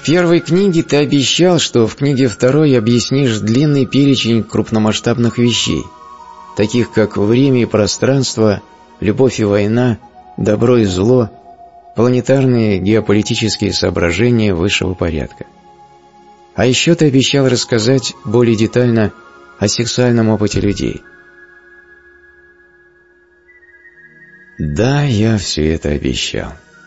первой книге ты обещал, что в книге второй объяснишь длинный перечень крупномасштабных вещей, таких как время и пространство, любовь и война, добро и зло, планетарные геополитические соображения высшего порядка. А еще ты обещал рассказать более детально о сексуальном опыте людей. Да, я все это обещал.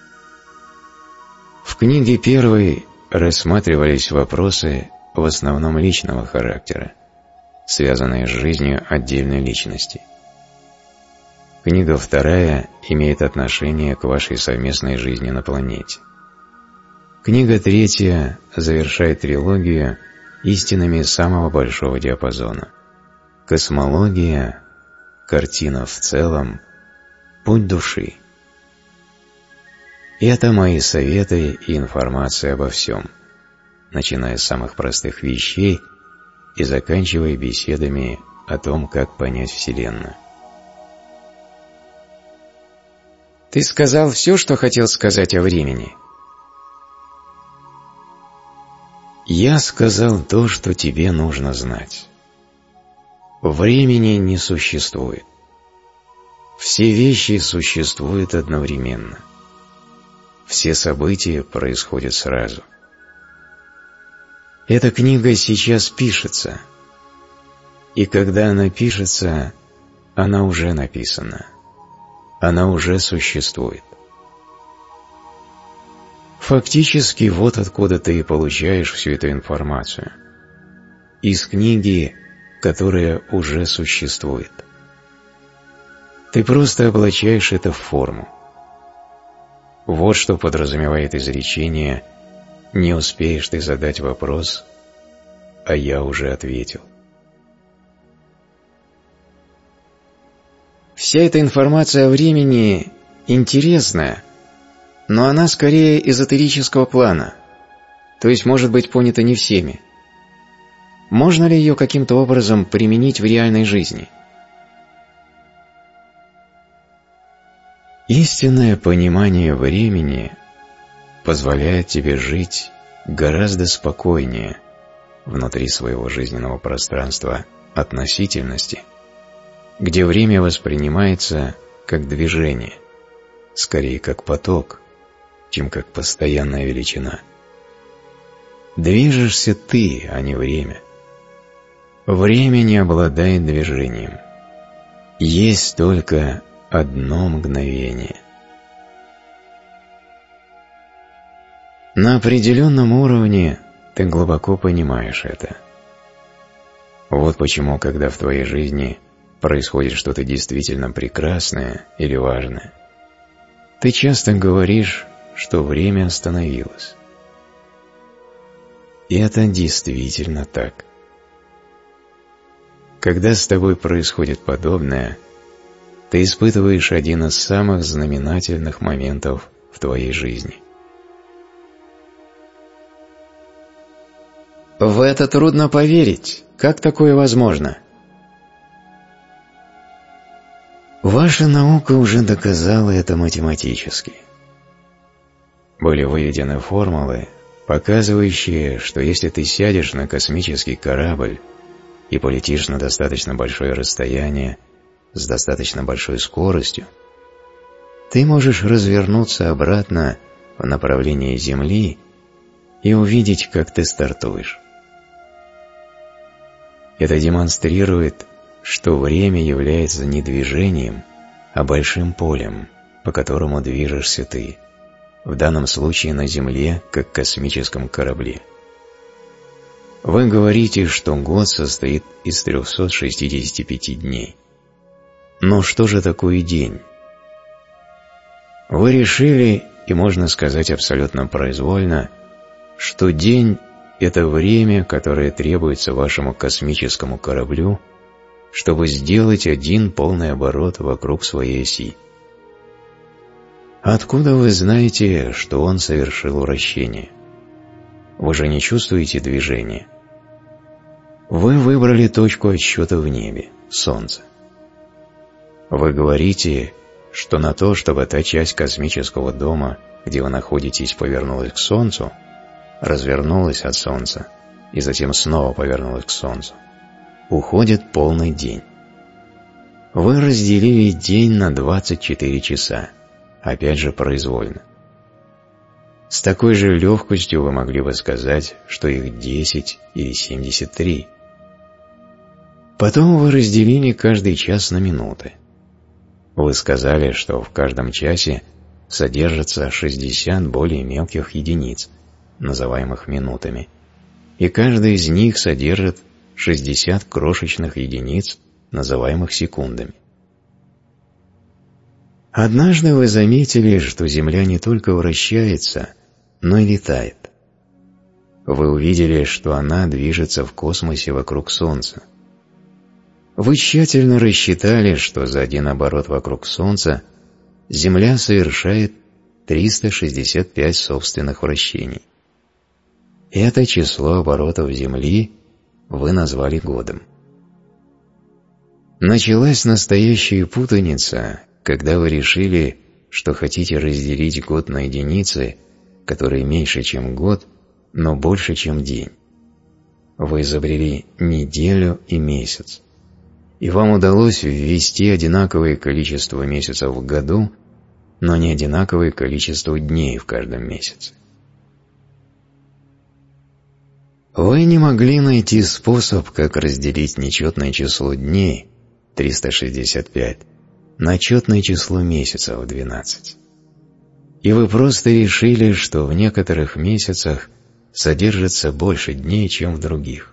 В книге первой рассматривались вопросы в основном личного характера, связанные с жизнью отдельной личности. Книга вторая имеет отношение к вашей совместной жизни на планете. Книга третья завершает трилогию истинами самого большого диапазона. Космология, картина в целом, путь души. И это мои советы и информация обо всем, начиная с самых простых вещей и заканчивая беседами о том, как понять Вселенную. Ты сказал все, что хотел сказать о времени? Я сказал то, что тебе нужно знать. Времени не существует. Все вещи существуют одновременно. Все события происходят сразу. Эта книга сейчас пишется, и когда она пишется, она уже написана, она уже существует. Фактически, вот откуда ты получаешь всю эту информацию. Из книги, которая уже существует. Ты просто облачаешь это в форму. Вот что подразумевает изречение «Не успеешь ты задать вопрос, а я уже ответил». Вся эта информация о времени интересная, но она скорее эзотерического плана, то есть может быть понята не всеми. Можно ли ее каким-то образом применить в реальной жизни? Истинное понимание времени позволяет тебе жить гораздо спокойнее внутри своего жизненного пространства относительности, где время воспринимается как движение, скорее как поток, чем как постоянная величина. Движешься ты, а не время. Время не обладает движением. Есть только одно мгновение. На определенном уровне ты глубоко понимаешь это. Вот почему, когда в твоей жизни происходит что-то действительно прекрасное или важное, ты часто говоришь, что время остановилось. И это действительно так. Когда с тобой происходит подобное, ты испытываешь один из самых знаменательных моментов в твоей жизни. В это трудно поверить. Как такое возможно? Ваша наука уже доказала это математически. Были выведены формулы, показывающие, что если ты сядешь на космический корабль и полетишь на достаточно большое расстояние с достаточно большой скоростью, ты можешь развернуться обратно в направлении Земли и увидеть, как ты стартуешь. Это демонстрирует, что время является не движением, а большим полем, по которому движешься ты, в данном случае на Земле, как космическом корабле. Вы говорите, что год состоит из 365 дней. Но что же такое день? Вы решили, и можно сказать абсолютно произвольно, что день – это время, которое требуется вашему космическому кораблю, чтобы сделать один полный оборот вокруг своей оси. Откуда вы знаете, что он совершил вращение? Вы же не чувствуете движения. Вы выбрали точку отсчета в небе – Солнце. Вы говорите, что на то, чтобы та часть космического дома, где вы находитесь, повернулась к Солнцу, развернулась от Солнца и затем снова повернулась к Солнцу, уходит полный день. Вы разделили день на 24 часа, опять же произвольно. С такой же легкостью вы могли бы сказать, что их 10 или 73. Потом вы разделили каждый час на минуты. Вы сказали, что в каждом часе содержится 60 более мелких единиц, называемых минутами, и каждая из них содержит 60 крошечных единиц, называемых секундами. Однажды вы заметили, что Земля не только вращается, но и летает. Вы увидели, что она движется в космосе вокруг Солнца. Вы тщательно рассчитали, что за один оборот вокруг Солнца Земля совершает 365 собственных вращений. Это число оборотов Земли вы назвали годом. Началась настоящая путаница, когда вы решили, что хотите разделить год на единицы, которые меньше, чем год, но больше, чем день. Вы изобрели неделю и месяц, и вам удалось ввести одинаковое количество месяцев в году, но не одинаковое количество дней в каждом месяце. Вы не могли найти способ, как разделить нечетное число дней, 365, на четное число месяцев, 12. И вы просто решили, что в некоторых месяцах содержится больше дней, чем в других.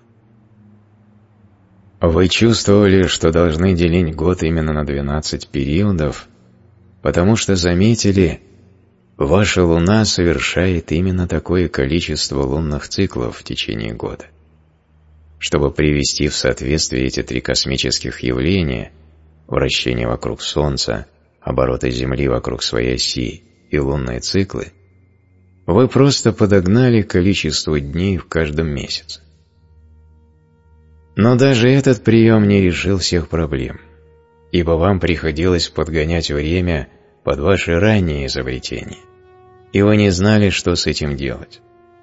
Вы чувствовали, что должны делить год именно на 12 периодов, потому что заметили, ваша Луна совершает именно такое количество лунных циклов в течение года. Чтобы привести в соответствие эти три космических явления – вращение вокруг Солнца, обороты Земли вокруг своей оси и лунные циклы, вы просто подогнали количество дней в каждом месяце. Но даже этот прием не решил всех проблем, ибо вам приходилось подгонять время под ваши ранние изобретения, и вы не знали, что с этим делать.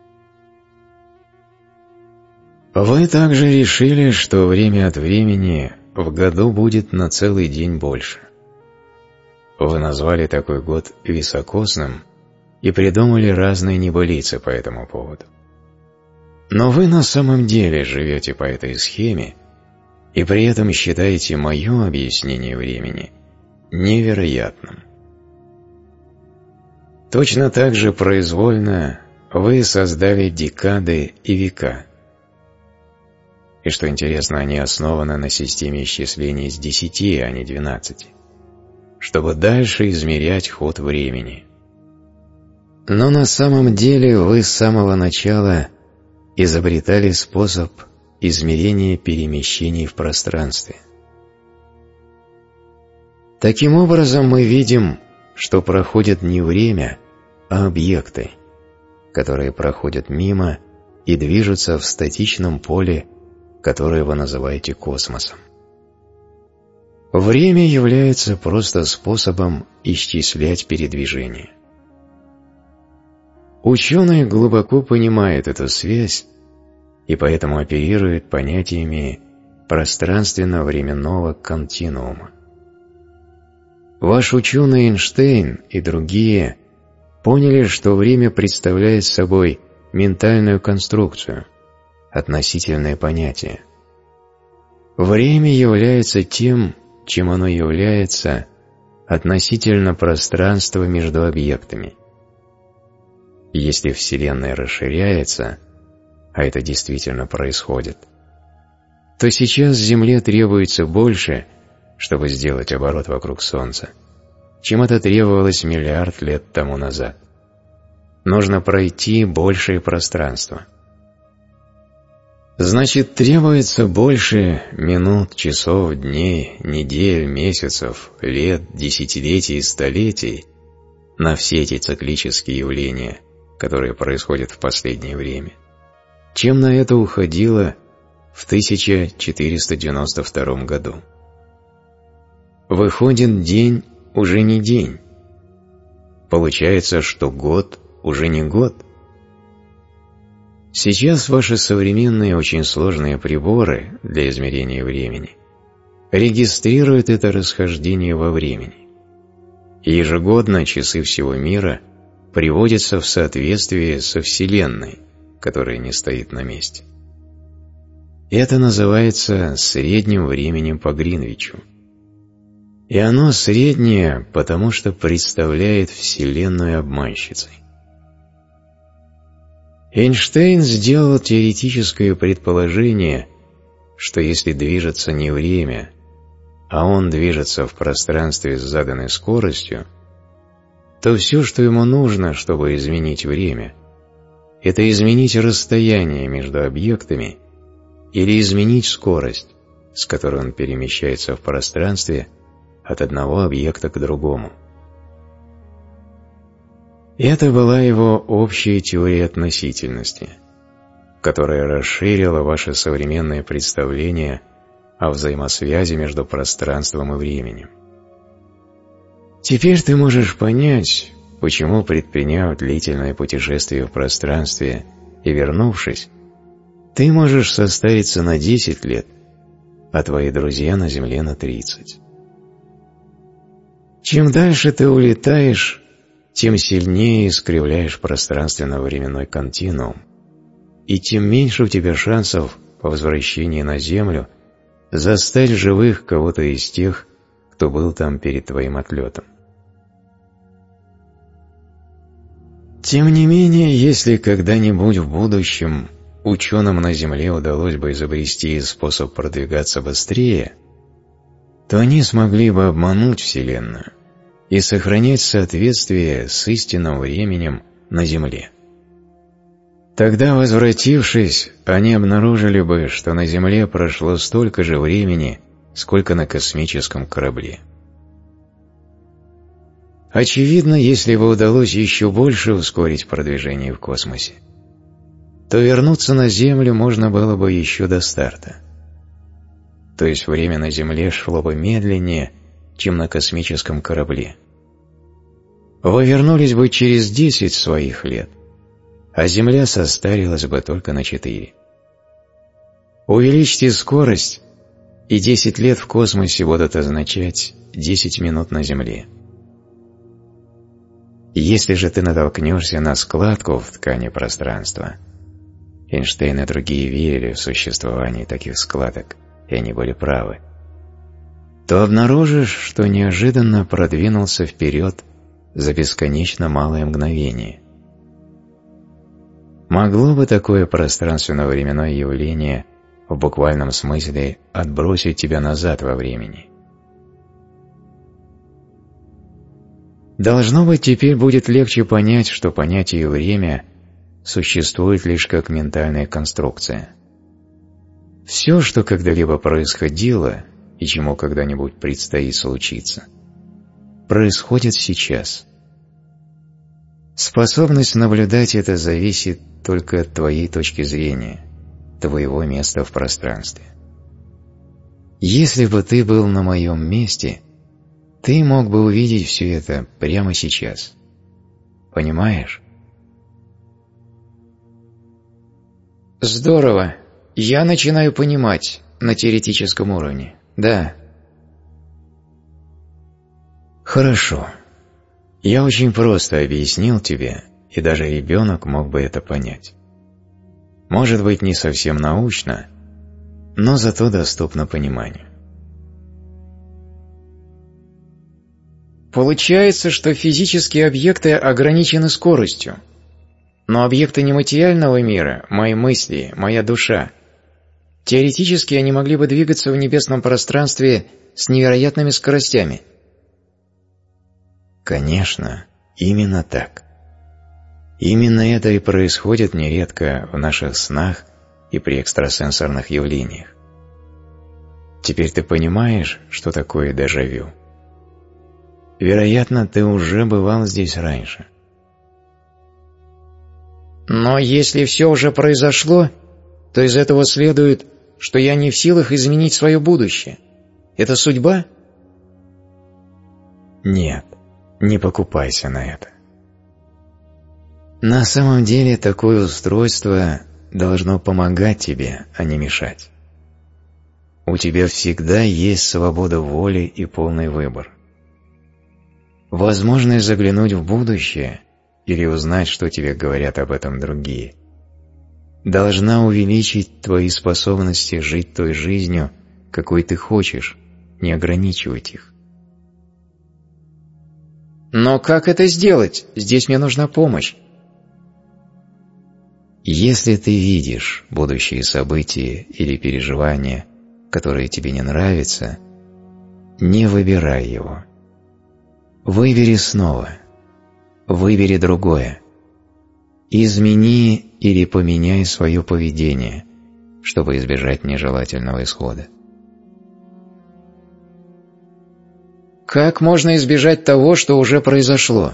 Вы также решили, что время от времени в году будет на целый день больше. Вы назвали такой год високосным и придумали разные небылицы по этому поводу. Но вы на самом деле живете по этой схеме и при этом считаете мое объяснение времени невероятным. Точно так же произвольно вы создали декады и века. И что интересно, они основаны на системе исчислений с 10, а не 12, чтобы дальше измерять ход времени. Но на самом деле вы с самого начала изобретали способ измерения перемещений в пространстве. Таким образом, мы видим, что проходит не время, а объекты, которые проходят мимо и движутся в статичном поле, которое вы называете космосом. Время является просто способом исчислять передвижение. Ученые глубоко понимают эту связь и поэтому оперируют понятиями пространственно-временного континуума. Ваш ученый Эйнштейн и другие поняли, что время представляет собой ментальную конструкцию, относительное понятие. Время является тем, чем оно является относительно пространства между объектами. Если Вселенная расширяется, а это действительно происходит, то сейчас Земле требуется больше, чтобы сделать оборот вокруг Солнца, чем это требовалось миллиард лет тому назад. Нужно пройти большее пространство. Значит, требуется больше минут, часов, дней, недель, месяцев, лет, десятилетий и столетий на все эти циклические явления, которые происходят в последнее время, чем на это уходило в 1492 году. Выходит, день уже не день. Получается, что год уже не год. Сейчас ваши современные очень сложные приборы для измерения времени регистрируют это расхождение во времени. И ежегодно часы всего мира приводятся в соответствие со Вселенной, которая не стоит на месте. Это называется средним временем по Гринвичу. И оно среднее, потому что представляет Вселенную обманщицей. Эйнштейн сделал теоретическое предположение, что если движется не время, а он движется в пространстве с заданной скоростью, то все, что ему нужно, чтобы изменить время, это изменить расстояние между объектами или изменить скорость, с которой он перемещается в пространстве от одного объекта к другому. Это была его общая теория относительности, которая расширила ваше современное представление о взаимосвязи между пространством и временем. Теперь ты можешь понять, почему, предприняв длительное путешествие в пространстве и вернувшись, ты можешь состариться на 10 лет, а твои друзья на Земле на 30. Чем дальше ты улетаешь, тем сильнее искривляешь пространственно-временной континуум, и тем меньше у тебя шансов по возвращении на Землю застать живых кого-то из тех, кто был там перед твоим отлетом. Тем не менее, если когда-нибудь в будущем ученым на Земле удалось бы изобрести способ продвигаться быстрее, то они смогли бы обмануть Вселенную и сохранять соответствие с истинным временем на Земле. Тогда, возвратившись, они обнаружили бы, что на Земле прошло столько же времени, сколько на космическом корабле. Очевидно, если бы удалось еще больше ускорить продвижение в космосе, то вернуться на Землю можно было бы еще до старта. То есть время на Земле шло бы медленнее, чем на космическом корабле. Вы вернулись бы через 10 своих лет, а Земля состарилась бы только на 4. Увеличьте скорость, и 10 лет в космосе будут означать 10 минут на Земле. Если же ты натолкнешься на складку в ткани пространства, Эйнштейн и другие верили в существование таких складок, и они были правы, то обнаружишь, что неожиданно продвинулся вперед за бесконечно малое мгновение. Могло бы такое пространственно-временное явление в буквальном смысле отбросить тебя назад во времени? Должно быть, теперь будет легче понять, что понятие «время» существует лишь как ментальная конструкция. Все, что когда-либо происходило и чему когда-нибудь предстоит случиться, происходит сейчас. Способность наблюдать это зависит только от твоей точки зрения, твоего места в пространстве. Если бы ты был на моем месте, ты мог бы увидеть все это прямо сейчас. Понимаешь? Здорово. Я начинаю понимать на теоретическом уровне. Да. Хорошо. Я очень просто объяснил тебе, и даже ребенок мог бы это понять. Может быть, не совсем научно, но зато доступно пониманию. Получается, что физические объекты ограничены скоростью, но объекты нематериального мира, мои мысли, моя душа, теоретически они могли бы двигаться в небесном пространстве с невероятными скоростями. Конечно, именно так. Именно это и происходит нередко в наших снах и при экстрасенсорных явлениях. Теперь ты понимаешь, что такое дежавю? Вероятно, ты уже бывал здесь раньше. Но если все уже произошло, то из этого следует, что я не в силах изменить свое будущее. Это судьба? Нет, не покупайся на это. На самом деле такое устройство должно помогать тебе, а не мешать. У тебя всегда есть свобода воли и полный выбор. Возможность заглянуть в будущее или узнать, что тебе говорят об этом другие, должна увеличить твои способности жить той жизнью, какой ты хочешь, не ограничивать их. Но как это сделать? Здесь мне нужна помощь. Если ты видишь будущие события или переживания, которые тебе не нравятся, не выбирай его. Выбери снова. Выбери другое. Измени или поменяй свое поведение, чтобы избежать нежелательного исхода. Как можно избежать того, что уже произошло?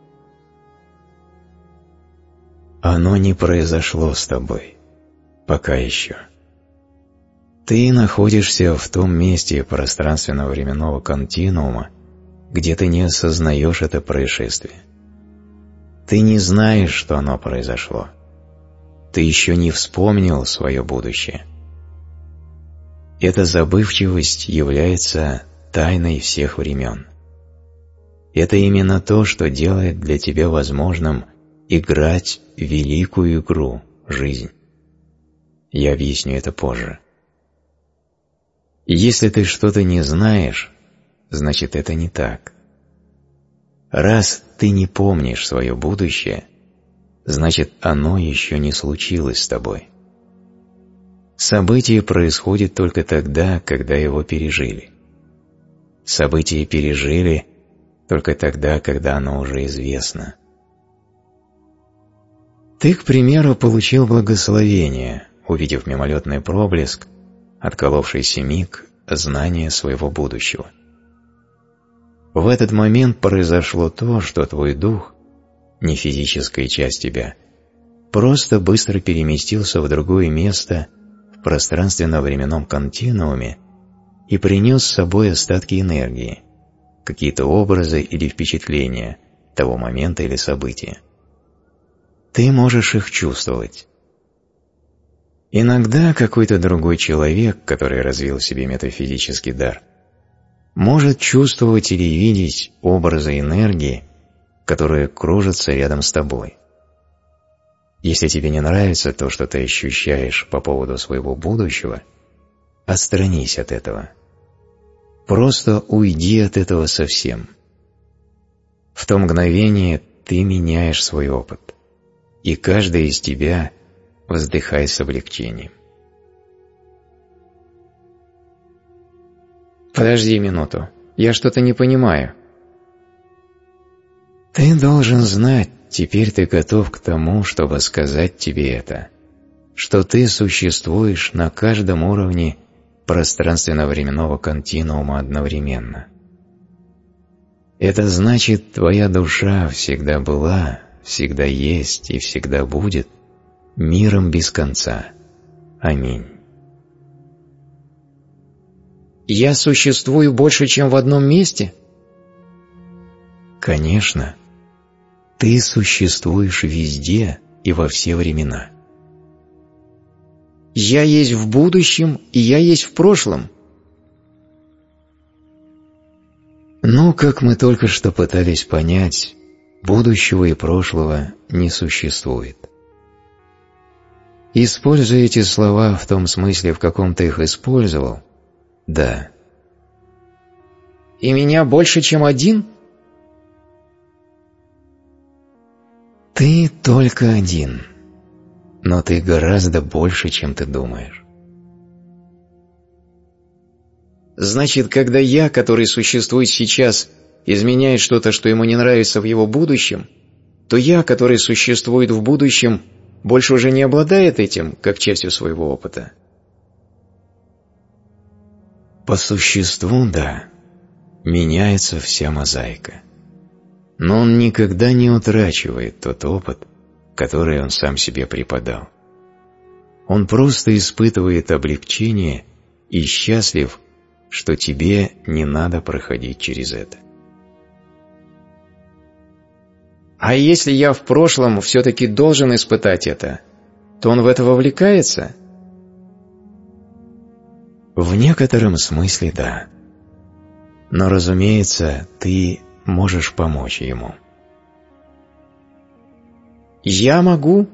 Оно не произошло с тобой. Пока еще. Ты находишься в том месте пространственно-временного континуума, где ты не осознаешь это происшествие. Ты не знаешь, что оно произошло. Ты еще не вспомнил свое будущее. Эта забывчивость является тайной всех времен. Это именно то, что делает для тебя возможным играть великую игру – жизнь. Я объясню это позже. Если ты что-то не знаешь, значит это не так. Раз ты не помнишь свое будущее, значит оно еще не случилось с тобой. Событие происходит только тогда, когда его пережили. Событие пережили только тогда, когда оно уже известно. Ты, к примеру, получил благословение, увидев мимолетный проблеск, отколовшийся миг знания своего будущего. В этот момент произошло то, что твой дух, не физическая часть тебя, просто быстро переместился в другое место в пространственно-временном континууме и принес с собой остатки энергии, какие-то образы или впечатления того момента или события. Ты можешь их чувствовать. Иногда какой-то другой человек, который развил в себе метафизический дар, может чувствовать или видеть образы энергии, которые кружатся рядом с тобой. Если тебе не нравится то, что ты ощущаешь по поводу своего будущего, отстранись от этого. Просто уйди от этого совсем. В то мгновение ты меняешь свой опыт, и каждый из тебя вздыхает с облегчением. Подожди минуту, я что-то не понимаю. Ты должен знать, теперь ты готов к тому, чтобы сказать тебе это, что ты существуешь на каждом уровне пространственно-временного континуума одновременно. Это значит, твоя душа всегда была, всегда есть и всегда будет миром без конца. Аминь. Я существую больше, чем в одном месте? Конечно. Ты существуешь везде и во все времена. Я есть в будущем, и я есть в прошлом. Ну, как мы только что пытались понять, будущего и прошлого не существует. Используя эти слова в том смысле, в каком ты их использовал, да. И меня больше, чем один? Ты только один, но ты гораздо больше, чем ты думаешь. Значит, когда я, который существует сейчас, изменяет что-то, что ему не нравится в его будущем, то я, который существует в будущем, больше уже не обладает этим, как частью своего опыта. По существу, да, меняется вся мозаика. Но он никогда не утрачивает тот опыт, который он сам себе преподал. Он просто испытывает облегчение и счастлив, что тебе не надо проходить через это. А если я в прошлом все-таки должен испытать это, то он в это вовлекается? В некотором смысле да. Но, разумеется, ты можешь помочь ему. Я могу?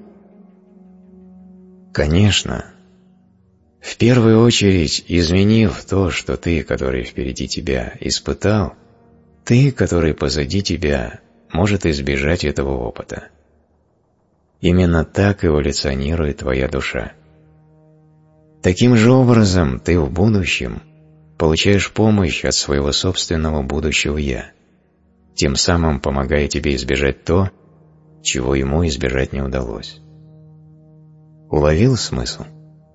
Конечно. В первую очередь, изменив то, что ты, который впереди тебя, испытал, ты, который позади тебя, может избежать этого опыта. Именно так эволюционирует твоя душа. Таким же образом ты в будущем получаешь помощь от своего собственного будущего «я», тем самым помогая тебе избежать то, чего ему избежать не удалось. Уловил смысл?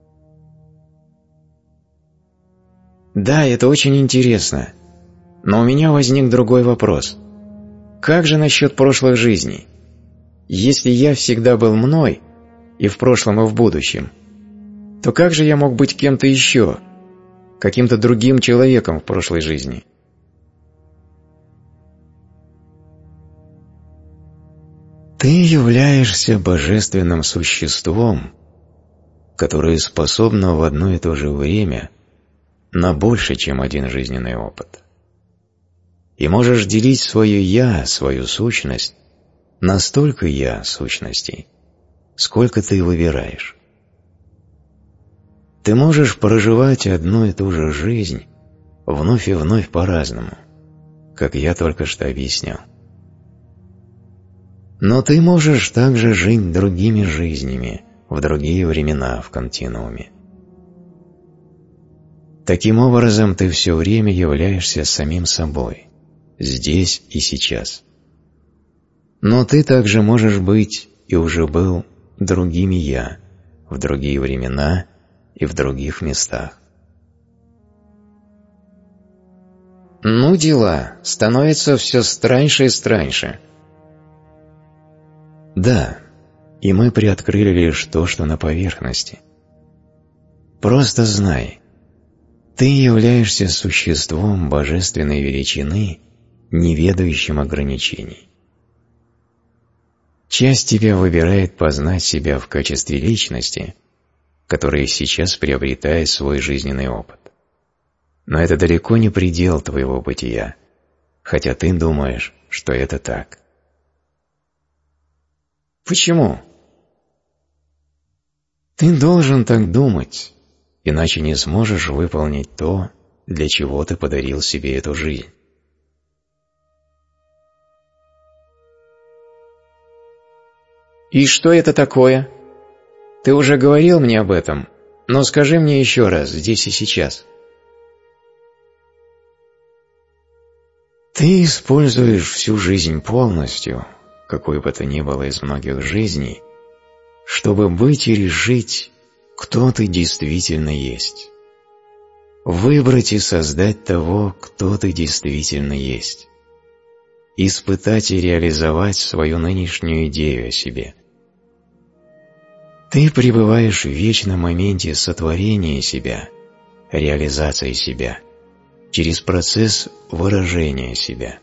Да, это очень интересно. Но у меня возник другой вопрос. Как же насчет прошлых жизней? Если я всегда был мной, и в прошлом, и в будущем, то как же я мог быть кем-то еще, каким-то другим человеком в прошлой жизни? Ты являешься божественным существом, которое способно в одно и то же время на больше, чем один жизненный опыт. И можешь делить свое «я», свою сущность, на столько «я» сущностей, сколько ты выбираешь. Ты можешь проживать одну и ту же жизнь вновь и вновь по-разному, как я только что объяснял. Но ты можешь также жить другими жизнями в другие времена в континууме. Таким образом, ты все время являешься самим собой, здесь и сейчас. Но ты также можешь быть и уже был другими «я» в другие времена и в других местах. Ну дела, становится все страньше и страньше. Да, и мы приоткрыли лишь то, что на поверхности. Просто знай, ты являешься существом божественной величины, не ведающим ограничений. Часть тебя выбирает познать себя в качестве личности, которая сейчас приобретает свой жизненный опыт. Но это далеко не предел твоего бытия, хотя ты думаешь, что это так. Почему? Ты должен так думать, иначе не сможешь выполнить то, для чего ты подарил себе эту жизнь. И что это такое? Ты уже говорил мне об этом, но скажи мне еще раз, здесь и сейчас. Ты используешь всю жизнь полностью, какой бы то ни было из многих жизней, чтобы быть и решить, кто ты действительно есть. Выбрать и создать того, кто ты действительно есть. Испытать и реализовать свою нынешнюю идею о себе. Ты пребываешь в вечном моменте сотворения себя, реализации себя, через процесс выражения себя.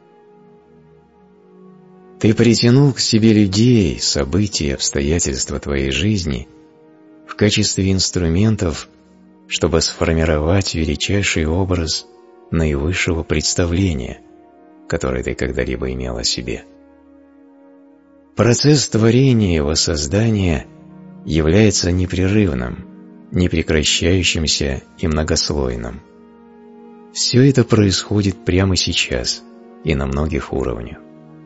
Ты притянул к себе людей, события, обстоятельства твоей жизни в качестве инструментов, чтобы сформировать величайший образ наивысшего представления, которое ты когда-либо имел о себе. Процесс творения и воссоздания является непрерывным, непрекращающимся и многослойным. Все это происходит прямо сейчас и на многих уровнях.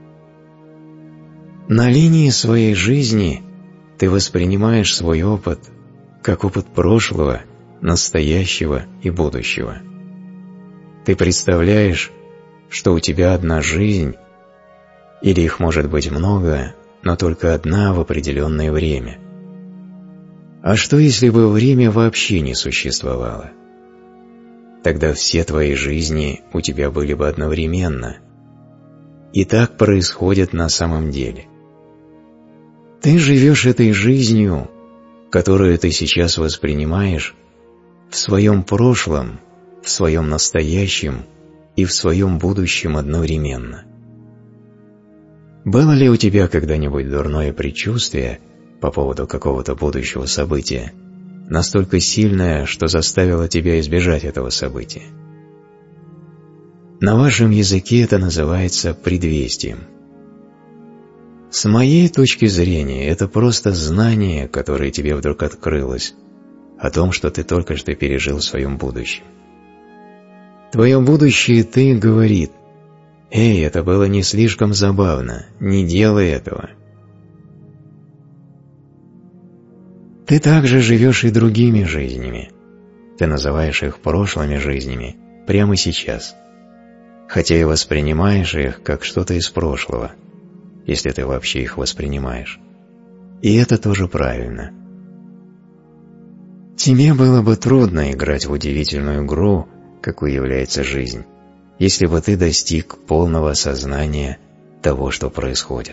На линии своей жизни ты воспринимаешь свой опыт как опыт прошлого, настоящего и будущего. Ты представляешь, что у тебя одна жизнь, или их может быть много, но только одна в определенное время. А что, если бы время вообще не существовало? Тогда все твои жизни у тебя были бы одновременно. И так происходит на самом деле. Ты живешь этой жизнью, которую ты сейчас воспринимаешь, в своем прошлом, в своем настоящем и в своем будущем одновременно. Было ли у тебя когда-нибудь дурное предчувствие, по поводу какого-то будущего события, настолько сильное, что заставило тебя избежать этого события. На вашем языке это называется предвестием. С моей точки зрения, это просто знание, которое тебе вдруг открылось, о том, что ты только что пережил в своем будущем. Твое будущее «ты» говорит: «Эй, это было не слишком забавно, не делай этого». Ты также живешь и другими жизнями. Ты называешь их прошлыми жизнями прямо сейчас, хотя и воспринимаешь их как что-то из прошлого, если ты вообще их воспринимаешь. И это тоже правильно. Тебе было бы трудно играть в удивительную игру, какой является жизнь, если бы ты достиг полного осознания того, что происходит.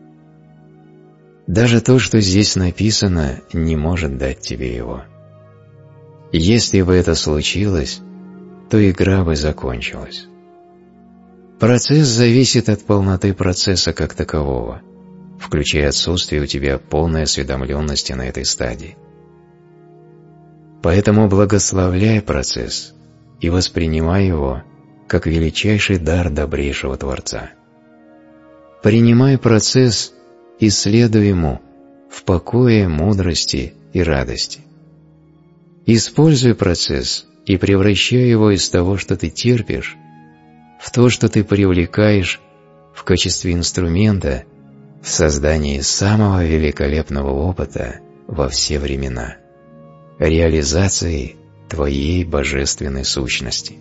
Даже то, что здесь написано, не может дать тебе его. Если бы это случилось, то игра бы закончилась. Процесс зависит от полноты процесса как такового, включая отсутствие у тебя полной осведомленности на этой стадии. Поэтому благословляй процесс и воспринимай его как величайший дар добрейшего Творца. Принимай процесс и следуй ему в покое, мудрости и радости. Используй процесс и превращай его из того, что ты терпишь, в то, что ты привлекаешь в качестве инструмента в создании самого великолепного опыта во все времена, реализации твоей божественной сущности.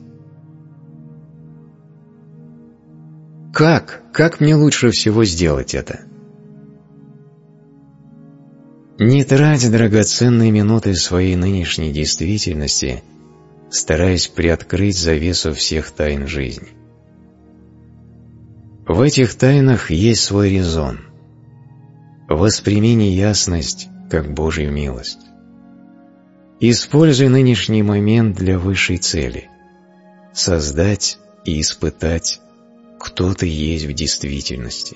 Как мне лучше всего сделать это? Не трать драгоценные минуты своей нынешней действительности, стараясь приоткрыть завесу всех тайн жизни. В этих тайнах есть свой резон. Восприми неясность как Божью милость. Используй нынешний момент для высшей цели – создать и испытать, кто ты есть в действительности.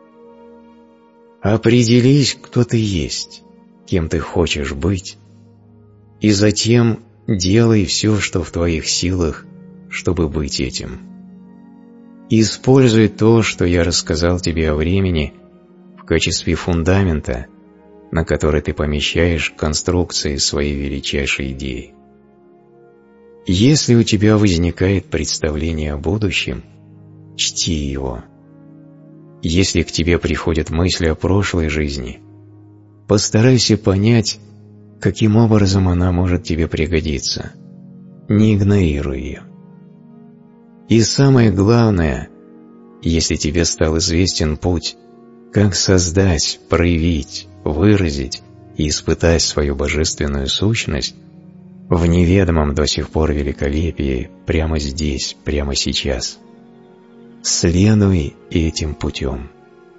Определись, кто ты есть, кем ты хочешь быть, и затем делай все, что в твоих силах, чтобы быть этим. Используй то, что я рассказал тебе о времени, в качестве фундамента, на который ты помещаешь конструкции своей величайшей идеи. Если у тебя возникает представление о будущем, чти его. Если к тебе приходят мысли о прошлой жизни, постарайся понять, каким образом она может тебе пригодиться. Не игнорируй ее. И самое главное, если тебе стал известен путь, как создать, проявить, выразить и испытать свою божественную сущность в неведомом до сих пор великолепии прямо здесь, прямо сейчас, следуй этим путем.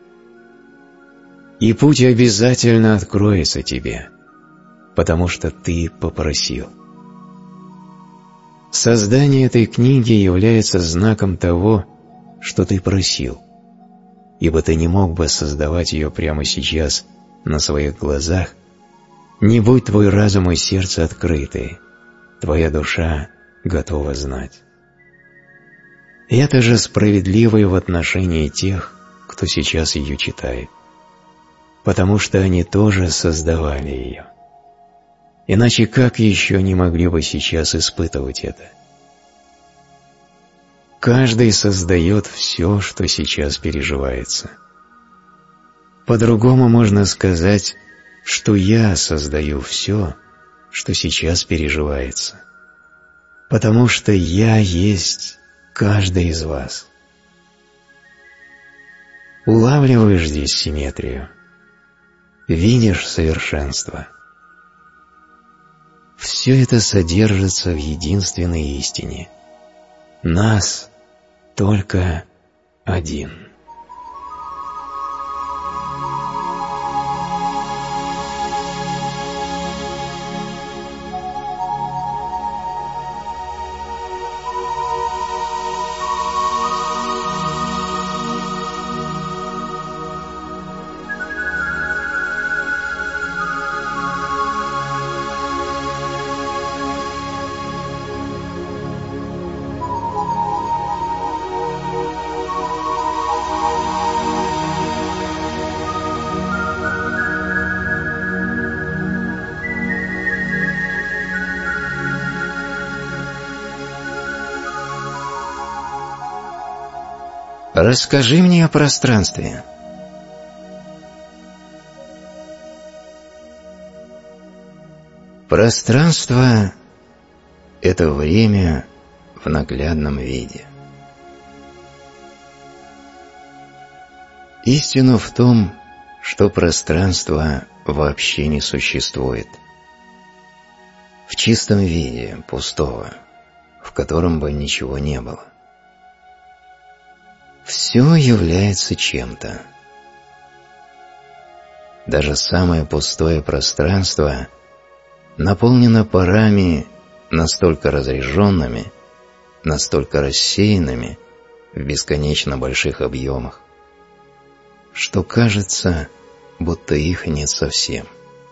И путь обязательно откроется тебе, потому что ты попросил. Создание этой книги является знаком того, что ты просил, ибо ты не мог бы создавать ее прямо сейчас на своих глазах, не будь твой разум и сердце открыты, твоя душа готова знать. Это же справедливо и в отношении тех, кто сейчас ее читает, потому что они тоже создавали ее. Иначе как еще они могли бы сейчас испытывать это? Каждый создает все, что сейчас переживается. По-другому можно сказать, что я создаю все, что сейчас переживается, потому что я есть каждый из вас. Улавливаешь здесь симметрию, видишь совершенство. Все это содержится в единственной истине. Нас только один. Расскажи мне о пространстве. Пространство – это время в наглядном виде. Истина в том, что пространство вообще не существует. В чистом виде, пустого, в котором бы ничего не было. Все является чем-то. Даже самое пустое пространство наполнено парами настолько разряженными, настолько рассеянными в бесконечно больших объемах, что кажется, будто их нет совсем.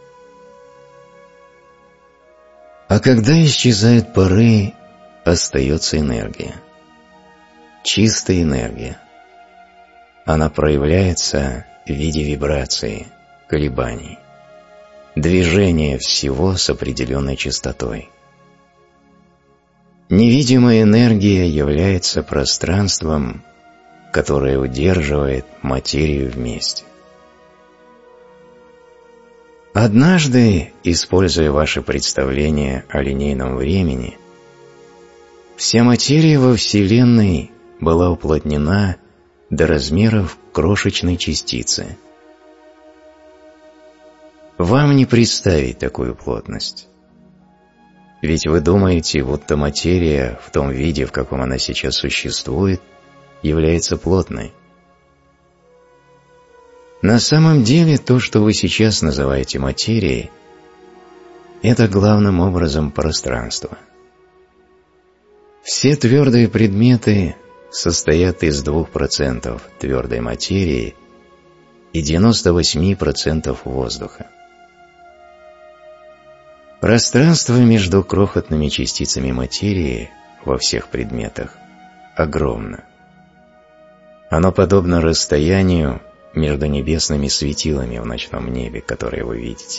А когда исчезают пары, остается энергия. Чистая энергия. Она проявляется в виде вибрации, колебаний, движения всего с определенной частотой. Невидимая энергия является пространством, которое удерживает материю вместе. Однажды, используя ваше представление о линейном времени, вся материя во Вселенной была уплотнена до размеров крошечной частицы. Вам не представить такую плотность. Ведь вы думаете, будто материя в том виде, в каком она сейчас существует, является плотной. На самом деле то, что вы сейчас называете материей, это главным образом пространство. Все твердые предметы состоят из 2% твердой материи и 98% воздуха. Пространство между крохотными частицами материи во всех предметах огромно. Оно подобно расстоянию между небесными светилами в ночном небе, которые вы видите.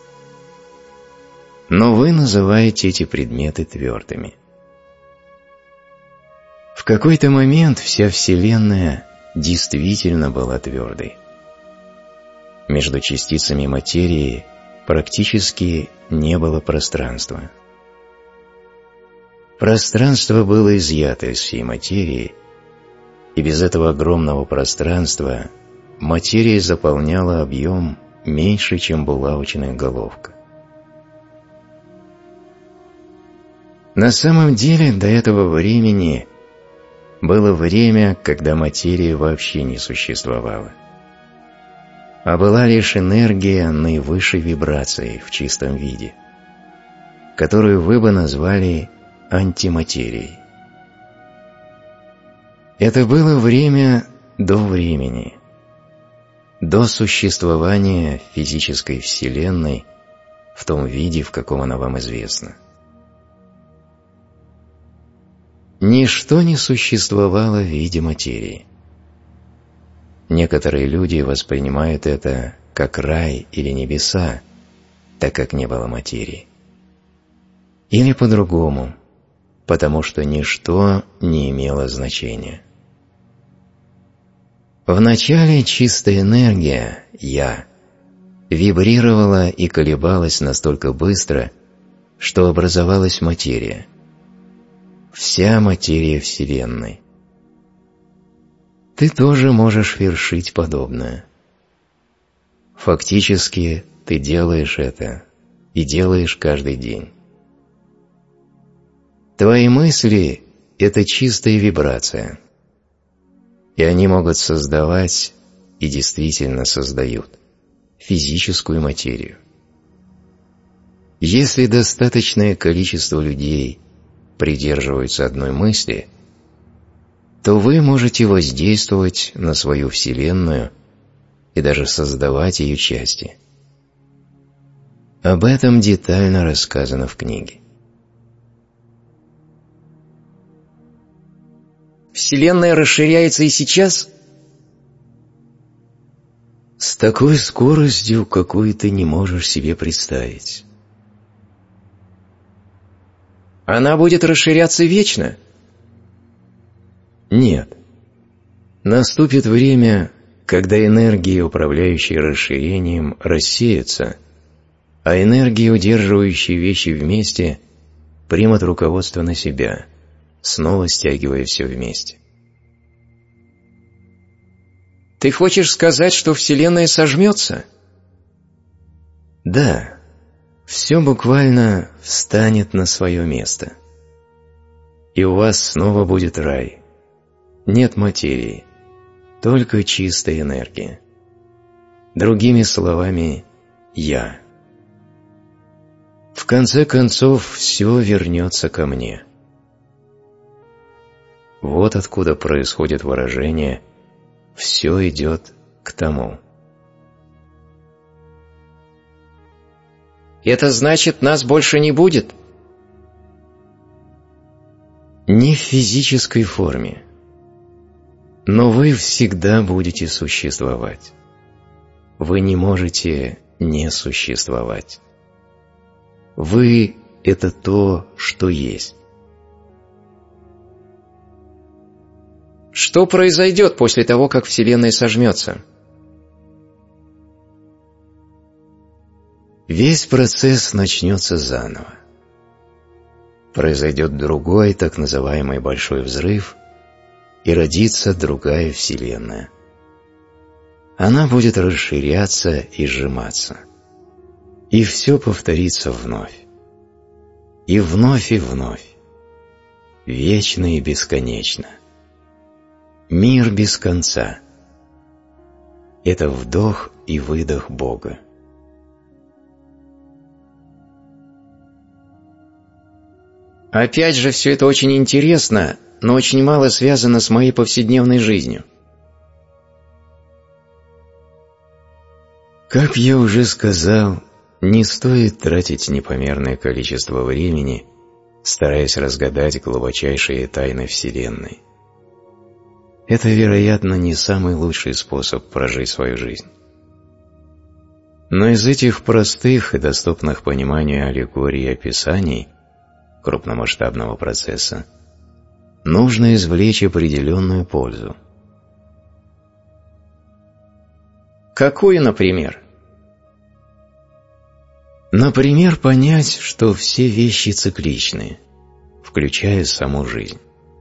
Но вы называете эти предметы твердыми. В какой-то момент вся Вселенная действительно была твердой. Между частицами материи практически не было пространства. Пространство было изъято из всей материи, и без этого огромного пространства материя заполняла объем меньше, чем булавочная головка. На самом деле до этого времени было время, когда материя вообще не существовала, а была лишь энергия наивысшей вибрации в чистом виде, которую вы бы назвали антиматерией. Это было время до времени, до существования физической Вселенной в том виде, в каком она вам известна. Ничто не существовало в виде материи. Некоторые люди воспринимают это как рай или небеса, так как не было материи. Или по-другому, потому что ничто не имело значения. Вначале чистая энергия, «Я», вибрировала и колебалась настолько быстро, что образовалась материя. Вся материя Вселенной. Ты тоже можешь вершить подобное. Фактически ты делаешь это и делаешь каждый день. Твои мысли – это чистая вибрация, и они могут создавать и действительно создают физическую материю. Если достаточное количество людей придерживаются одной мысли, то вы можете воздействовать на свою Вселенную и даже создавать ее части. Об этом детально рассказано в книге. Вселенная расширяется и сейчас? С такой скоростью, какую ты не можешь себе представить. Она будет расширяться вечно? Нет. Наступит время, когда энергии, управляющие расширением, рассеются, а энергии, удерживающие вещи вместе, примут руководство на себя, снова стягивая все вместе. Ты хочешь сказать, что Вселенная сожмется? Да, все буквально встанет на свое место. И у вас снова будет рай. Нет материи, только чистая энергия. Другими словами, «Я». В конце концов, все вернется ко мне. Вот откуда происходит выражение «все идет к тому». Это значит, нас больше не будет? Не в физической форме. Но вы всегда будете существовать. Вы не можете не существовать. Вы – это то, что есть. Что произойдет после того, как Вселенная сожмется? Весь процесс начнется заново. Произойдет другой, так называемый большой взрыв, и родится другая Вселенная. Она будет расширяться и сжиматься. И все повторится вновь. И вновь, и вновь. Вечно и бесконечно. Мир без конца. Это вдох и выдох Бога. Опять же, все это очень интересно, но очень мало связано с моей повседневной жизнью. Как я уже сказал, не стоит тратить непомерное количество времени, стараясь разгадать глубочайшие тайны Вселенной. Это, вероятно, не самый лучший способ прожить свою жизнь. Но из этих простых и доступных пониманию аллегорий и описаний крупномасштабного процесса нужно извлечь определенную пользу. Какую, например? Например, понять, что все вещи цикличны, включая саму жизнь.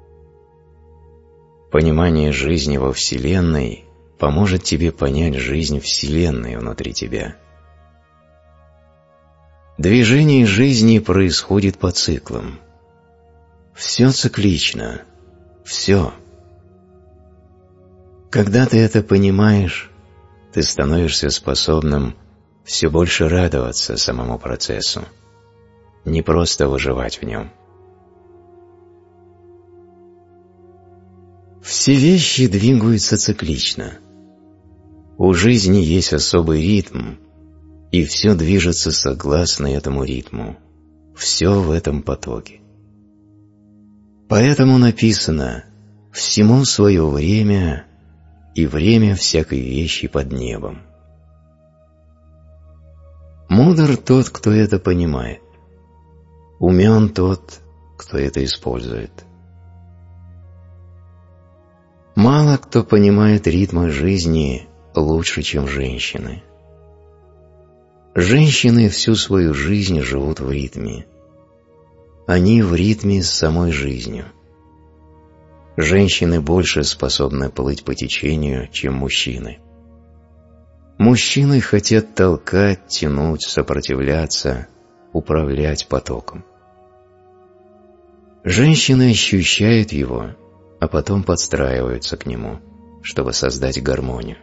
Понимание жизни во Вселенной поможет тебе понять жизнь Вселенной внутри тебя. Движение жизни происходит по циклам. Все циклично. Все. Когда ты это понимаешь, ты становишься способным все больше радоваться самому процессу, не просто выживать в нем. Все вещи двигаются циклично. У жизни есть особый ритм, и все движется согласно этому ритму. Все в этом потоке. Поэтому написано «всему свое время и время всякой вещи под небом». Мудр тот, кто это понимает. Умен тот, кто это использует. Мало кто понимает ритмы жизни лучше, чем женщины. Женщины всю свою жизнь живут в ритме. Они в ритме с самой жизнью. Женщины больше способны плыть по течению, чем мужчины. Мужчины хотят толкать, тянуть, сопротивляться, управлять потоком. Женщины ощущают его, а потом подстраиваются к нему, чтобы создать гармонию.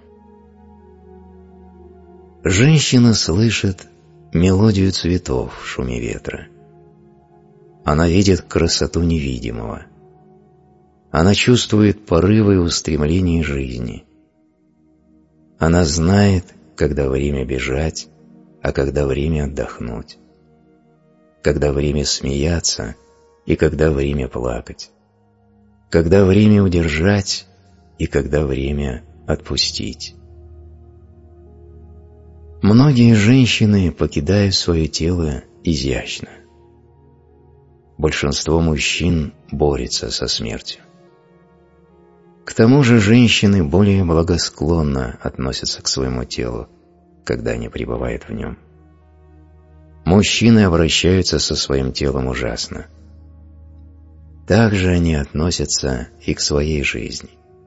Женщина слышит мелодию цветов в шуме ветра. Она видит красоту невидимого. Она чувствует порывы и устремления жизни. Она знает, когда время бежать, а когда время отдохнуть. Когда время смеяться и когда время плакать. Когда время удержать и когда время отпустить. Многие женщины покидают свое тело изящно. Большинство мужчин борется со смертью. К тому же женщины более благосклонно относятся к своему телу, когда они пребывают в нем. Мужчины обращаются со своим телом ужасно. Так же они относятся и к своей жизни.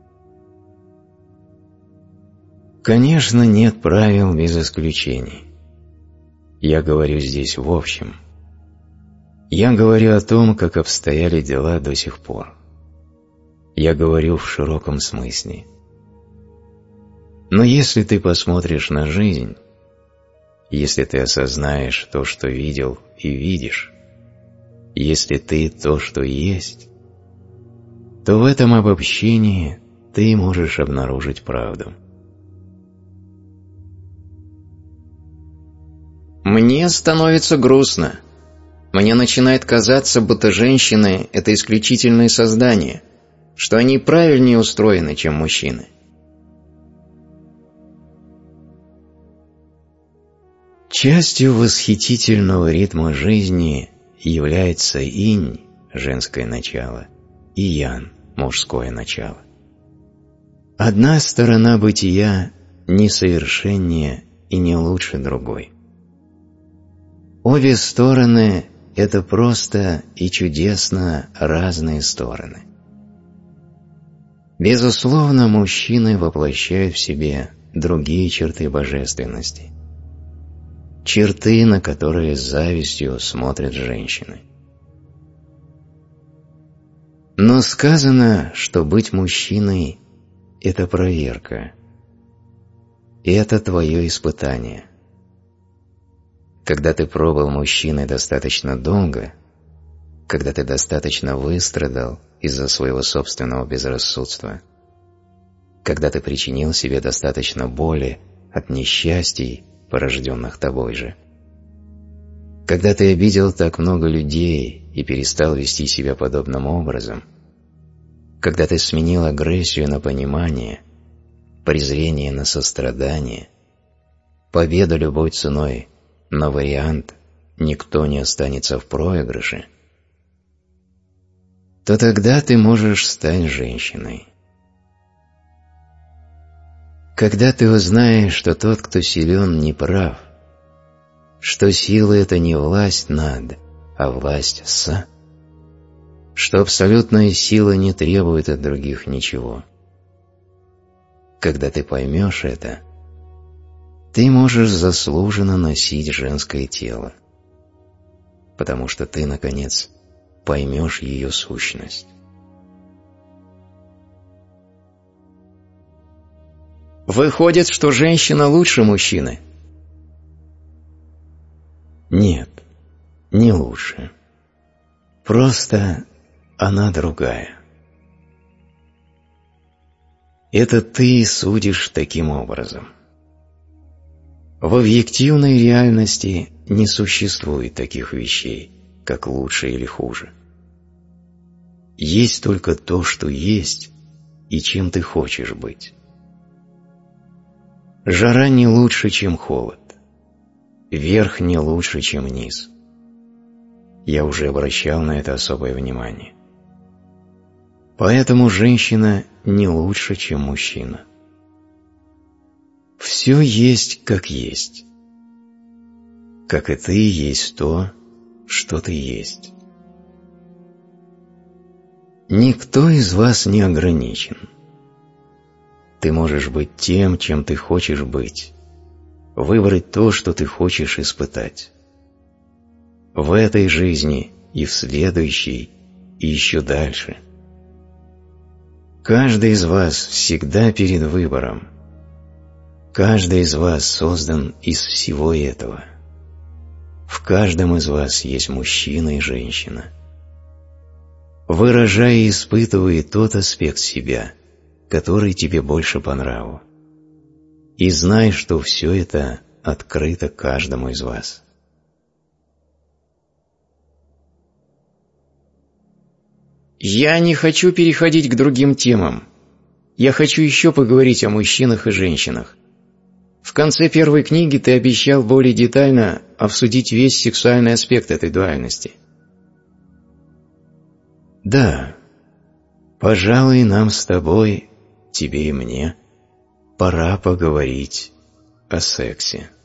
Конечно, нет правил без исключений. Я говорю здесь в общем. Я говорю о том, как обстояли дела до сих пор. Я говорю в широком смысле. Но если ты посмотришь на жизнь, если ты осознаешь то, что видел и видишь, если ты то, что есть, то в этом обобщении ты можешь обнаружить правду. Мне становится грустно. Мне начинает казаться, будто женщины – это исключительные создания, что они правильнее устроены, чем мужчины. Частью восхитительного ритма жизни является инь, женское начало, и ян, мужское начало. Одна сторона бытия не совершеннее и не лучше другой. Обе стороны – это просто и чудесно разные стороны. Безусловно, мужчины воплощают в себе другие черты божественности, черты, на которые с завистью смотрят женщины. Но сказано, что быть мужчиной – это проверка, и это твое испытание. Когда ты пробыл мужчиной достаточно долго, когда ты достаточно выстрадал из-за своего собственного безрассудства, когда ты причинил себе достаточно боли от несчастий, порожденных тобой же, когда ты обидел так много людей и перестал вести себя подобным образом, когда ты сменил агрессию на понимание, презрение на сострадание, победу любой ценой на вариант «никто не останется в проигрыше», то тогда ты можешь стать женщиной. Когда ты узнаешь, что тот, кто силен, не прав, что сила – это не власть над, а власть с, что абсолютная сила не требует от других ничего. Когда ты поймешь это, ты можешь заслуженно носить женское тело, потому что ты, наконец, поймешь ее сущность. Выходит, что женщина лучше мужчины? Нет, не лучше. Просто она другая. Это ты судишь таким образом. В объективной реальности не существует таких вещей, как лучше или хуже. Есть только то, что есть, и чем ты хочешь быть. Жара не лучше, чем холод. Верх не лучше, чем низ. Я уже обращал на это особое внимание. Поэтому женщина не лучше, чем мужчина. Все есть, как есть. Как и ты есть то, что ты есть. Никто из вас не ограничен. Ты можешь быть тем, чем ты хочешь быть, выбрать то, что ты хочешь испытать. В этой жизни и в следующей, и еще дальше. Каждый из вас всегда перед выбором. Каждый из вас создан из всего этого. В каждом из вас есть мужчина и женщина. Выражай и испытывай тот аспект себя, который тебе больше по нраву. И знай, что все это открыто каждому из вас. Я не хочу переходить к другим темам. Я хочу еще поговорить о мужчинах и женщинах. В конце первой книги ты обещал более детально обсудить весь сексуальный аспект этой дуальности. Да, пожалуй, нам с тобой тебе и мне пора поговорить о сексе.